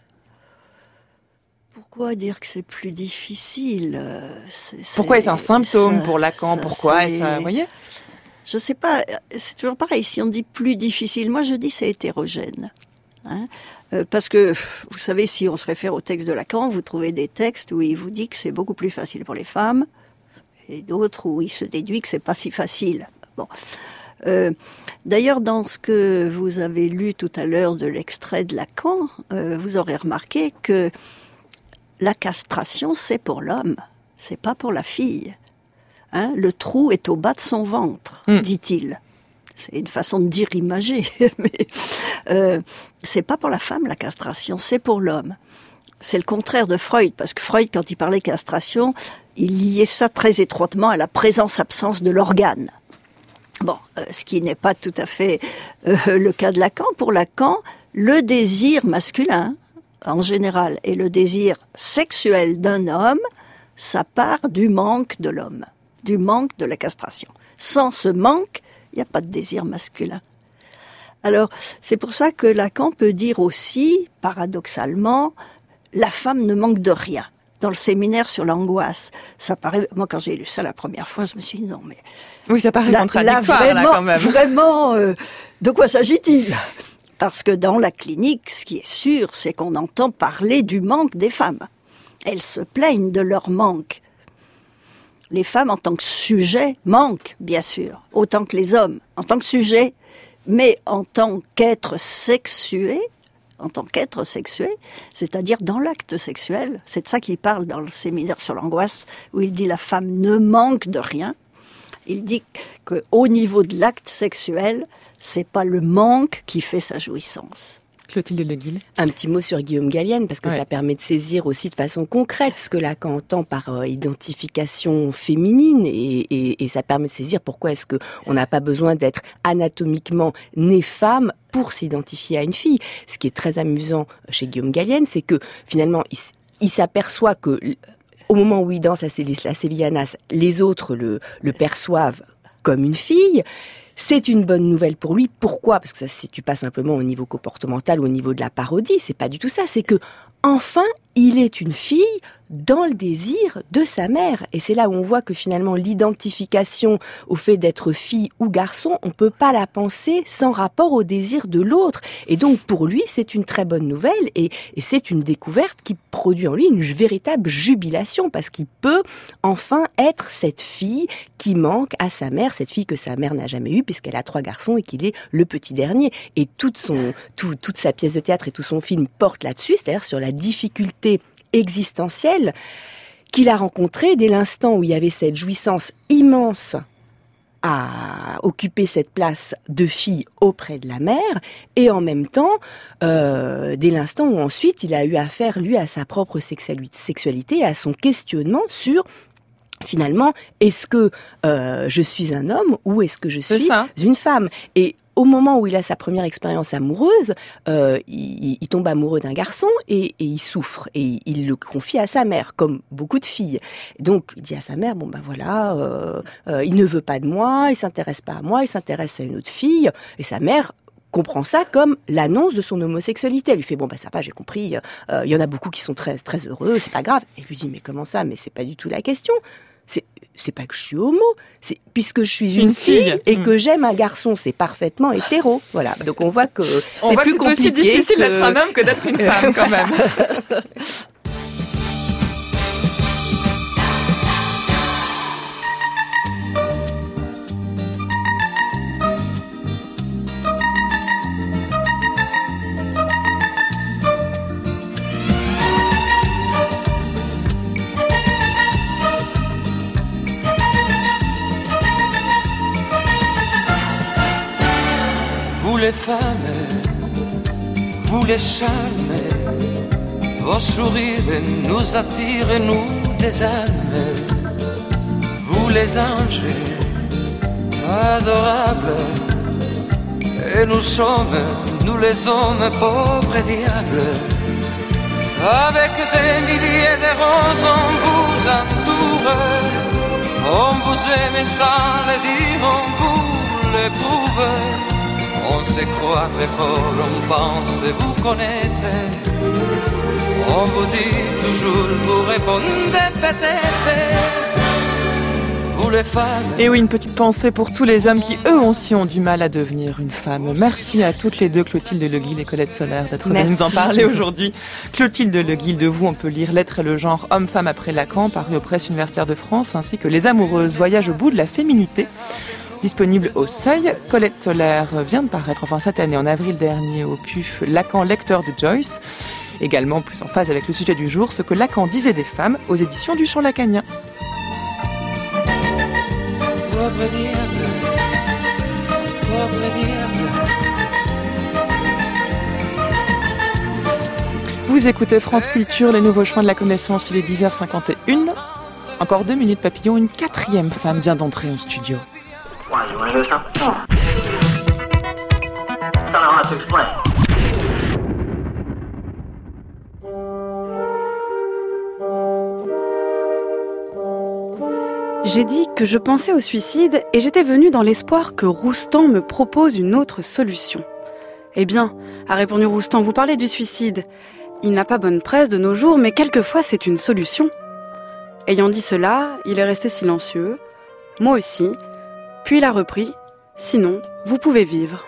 Pourquoi dire que c'est plus difficile? Pourquoi est-ce un symptôme pour Lacan? Pourquoi est-ce ça, vous voyez? Je sais pas, c'est toujours pareil, si on dit plus difficile, moi je dis c'est hétérogène. Hein, parce que, vous savez, si on se réfère au texte de Lacan, vous trouvez des textes où il vous dit que c'est beaucoup plus facile pour les femmes, et d'autres où il se déduit que c'est pas si facile. Bon. D'ailleurs, dans ce que vous avez lu tout à l'heure de l'extrait de Lacan, vous aurez remarqué que la castration, c'est pour l'homme, c'est pas pour la fille. Hein, le trou est au bas de son ventre, dit-il. C'est une façon de dire imagée, mais c'est pas pour la femme la castration, c'est pour l'homme. C'est le contraire de Freud, parce que Freud, quand il parlait castration, il liait ça très étroitement à la présence-absence de l'organe. Bon, ce qui n'est pas tout à fait le cas de Lacan. Pour Lacan, le désir masculin, en général, et le désir sexuel d'un homme, ça part du manque de l'homme, du manque de la castration. Sans ce manque, il n'y a pas de désir masculin. Alors, c'est pour ça que Lacan peut dire aussi, paradoxalement, la femme ne manque de rien. Dans le séminaire sur l'angoisse, ça paraît, moi quand j'ai lu ça la première fois, je me suis dit non mais... Oui, ça paraît contradictoire vraiment, là quand même. Vraiment, de quoi s'agit-il? Parce que dans la clinique, ce qui est sûr, c'est qu'on entend parler du manque des femmes. Elles se plaignent de leur manque. Les femmes, en tant que sujet, manquent, bien sûr, autant que les hommes, en tant que sujet, mais en tant qu'être sexué, c'est-à-dire dans l'acte sexuel, c'est de ça qu'il parle dans le séminaire sur l'angoisse, où il dit la femme ne manque de rien. Il dit qu'au niveau de l'acte sexuel, c'est pas le manque qui fait sa jouissance. Clotilde Legüil. Un petit mot sur Guillaume Gallienne, parce que ça permet de saisir aussi de façon concrète ce que Lacan entend par identification féminine, et ça permet de saisir pourquoi est-ce qu'on n'a pas besoin d'être anatomiquement né femme pour s'identifier à une fille. Ce qui est très amusant chez Guillaume Gallienne, c'est que finalement, il s'aperçoit que au moment où il danse la Sevillanas, les autres le perçoivent comme une fille. C'est une bonne nouvelle pour lui. Pourquoi? Parce que ça se situe pas simplement au niveau comportemental ou au niveau de la parodie. C'est pas du tout ça. C'est que, enfin, il est une fille dans le désir de sa mère. Et c'est là où on voit que finalement, l'identification au fait d'être fille ou garçon, on peut pas la penser sans rapport au désir de l'autre. Et donc, pour lui, c'est une très bonne nouvelle et c'est une découverte qui produit en lui une véritable jubilation parce qu'il peut enfin être cette fille qui manque à sa mère, cette fille que sa mère n'a jamais eue puisqu'elle a 3 garçons et qu'il est le petit dernier. Et toute sa pièce de théâtre et tout son film porte là-dessus, c'est-à-dire sur la difficulté existentielle qu'il a rencontrée dès l'instant où il y avait cette jouissance immense à occuper cette place de fille auprès de la mère, et en même temps, dès l'instant où ensuite il a eu affaire, lui, à sa propre sexualité, à son questionnement sur finalement, est-ce que je suis un homme ou est-ce que je suis une femme? Et au moment où il a sa première expérience amoureuse, il tombe amoureux d'un garçon et il souffre. Et il le confie à sa mère, comme beaucoup de filles. Donc, il dit à sa mère, bon ben voilà, il ne veut pas de moi, il s'intéresse pas à moi, il s'intéresse à une autre fille. Et sa mère comprend ça comme l'annonce de son homosexualité. Elle lui fait, bon ben ça va, j'ai compris, il y en a beaucoup qui sont très, très heureux, c'est pas grave. Et lui dit, mais comment ça? Mais c'est pas du tout la question. C'est pas que je suis homo, c'est puisque je suis une fille et que j'aime un garçon, c'est parfaitement hétéro. Voilà. Donc on voit que c'est plus compliqué. C'est aussi difficile d'être un homme que d'être une femme quand même. Vous les femmes, vous les charmes, vos sourires nous attirent, nous les âmes. Vous les anges, adorables, et nous sommes, nous les hommes, pauvres diables. Avec des milliers de roses on vous entoure, on vous aime sans le dire, on vous l'éprouve. On se croit très fort, on pense vous connaître. On vous dit toujours, vous répondez peut-être. Vous les femmes. Et oui, une petite pensée pour tous les hommes qui, eux aussi, ont du mal à devenir une femme. Merci à toutes les deux, Clotilde Leguilde et Colette Solaire, d'être venues nous en parler aujourd'hui. Clotilde Leguilde, de vous, on peut lire L'être et le genre, homme-femme après Lacan, paru aux presses universitaires de France, ainsi que Les amoureuses, voyage au bout de la féminité, disponible au Seuil. Colette Solaire vient de paraître, enfin cette année, en avril dernier, au PUF, Lacan, lecteur de Joyce. Également, plus en phase avec le sujet du jour, ce que Lacan disait des femmes, aux éditions du Champ Lacanien. Pauvre diable, pauvre diable. Vous écoutez France Culture, les nouveaux chemins de la connaissance, il est 10h51. Encore 2 minutes papillon, une 4e femme vient d'entrer en studio. J'ai dit que je pensais au suicide et j'étais venue dans l'espoir que Roustan me propose une autre solution. Eh bien, a répondu Roustan, vous parlez du suicide. Il n'a pas bonne presse de nos jours, mais quelquefois c'est une solution. Ayant dit cela, il est resté silencieux, moi aussi, puis il a repris, sinon, vous pouvez vivre.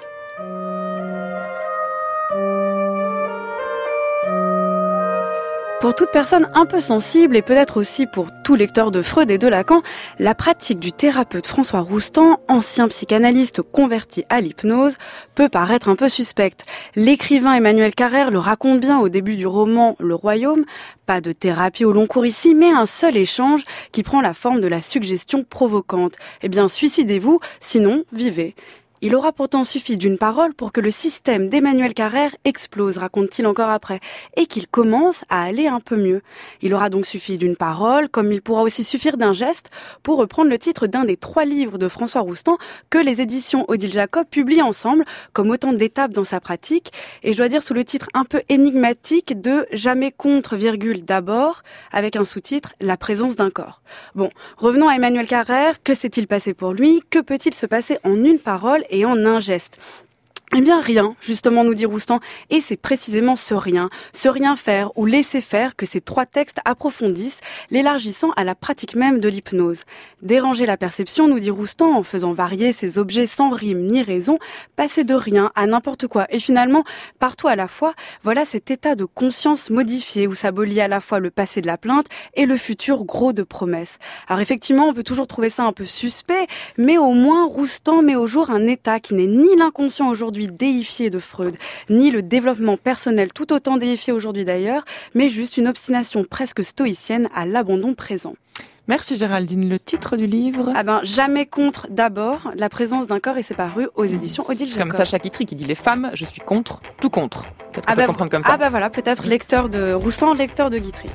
Pour toute personne un peu sensible et peut-être aussi pour tout lecteur de Freud et de Lacan, la pratique du thérapeute François Roustan, ancien psychanalyste converti à l'hypnose, peut paraître un peu suspecte. L'écrivain Emmanuel Carrère le raconte bien au début du roman Le Royaume. Pas de thérapie au long cours ici, mais un seul échange qui prend la forme de la suggestion provocante. Eh bien, suicidez-vous, sinon vivez. Il aura pourtant suffi d'une parole pour que le système d'Emmanuel Carrère explose, raconte-t-il encore après, et qu'il commence à aller un peu mieux. Il aura donc suffi d'une parole, comme il pourra aussi suffire d'un geste, pour reprendre le titre d'un des 3 livres de François Roustan que les éditions Odile Jacob publient ensemble, comme autant d'étapes dans sa pratique, et je dois dire sous le titre un peu énigmatique de « Jamais contre, virgule, d'abord », avec un sous-titre « La présence d'un corps ». Bon, revenons à Emmanuel Carrère, que s'est-il passé pour lui? Que peut-il se passer en une parole et en un geste? Eh bien rien, justement, nous dit Roustan, et c'est précisément ce rien faire ou laisser faire que ces 3 textes approfondissent, l'élargissant à la pratique même de l'hypnose. Déranger la perception, nous dit Roustan, en faisant varier ces objets sans rime ni raison, passer de rien à n'importe quoi, et finalement, partout à la fois, voilà cet état de conscience modifié où s'abolit à la fois le passé de la plainte et le futur gros de promesses. Alors effectivement, on peut toujours trouver ça un peu suspect, mais au moins Roustan met au jour un état qui n'est ni l'inconscient aujourd'hui déifié de Freud, ni le développement personnel tout autant déifié aujourd'hui d'ailleurs, mais juste une obstination presque stoïcienne à l'abandon présent. Merci Géraldine. Le titre du livre? Jamais contre d'abord, la présence d'un corps, et c'est paru aux éditions Odile Jacob. Comme Sacha Guitry qui dit les femmes, je suis contre, tout contre. Peut-être qu'on peut comprendre comme ça. Voilà, peut-être lecteur de Roustan, lecteur de Guitry.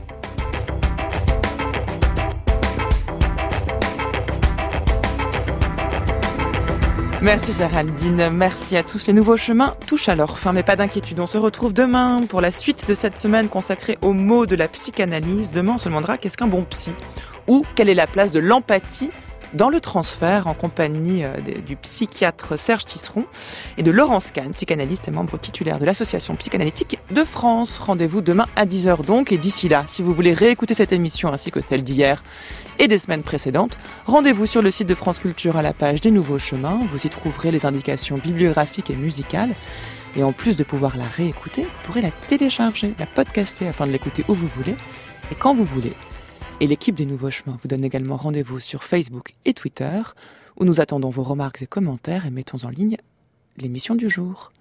Merci Géraldine, merci à tous. Les nouveaux chemins touchent à leur fin, mais pas d'inquiétude. On se retrouve demain pour la suite de cette semaine consacrée aux mots de la psychanalyse. Demain, on se demandera qu'est-ce qu'un bon psy, ou quelle est la place de l'empathie dans le transfert, en compagnie du psychiatre Serge Tisseron et de Laurence Kahn, psychanalyste et membre titulaire de l'Association psychanalytique de France. Rendez-vous demain à 10h donc, et d'ici là, si vous voulez réécouter cette émission ainsi que celle d'hier et des semaines précédentes, rendez-vous sur le site de France Culture à la page des Nouveaux Chemins. Vous y trouverez les indications bibliographiques et musicales. Et en plus de pouvoir la réécouter, vous pourrez la télécharger, la podcaster afin de l'écouter où vous voulez et quand vous voulez. Et l'équipe des Nouveaux Chemins vous donne également rendez-vous sur Facebook et Twitter, où nous attendons vos remarques et commentaires et mettons en ligne l'émission du jour.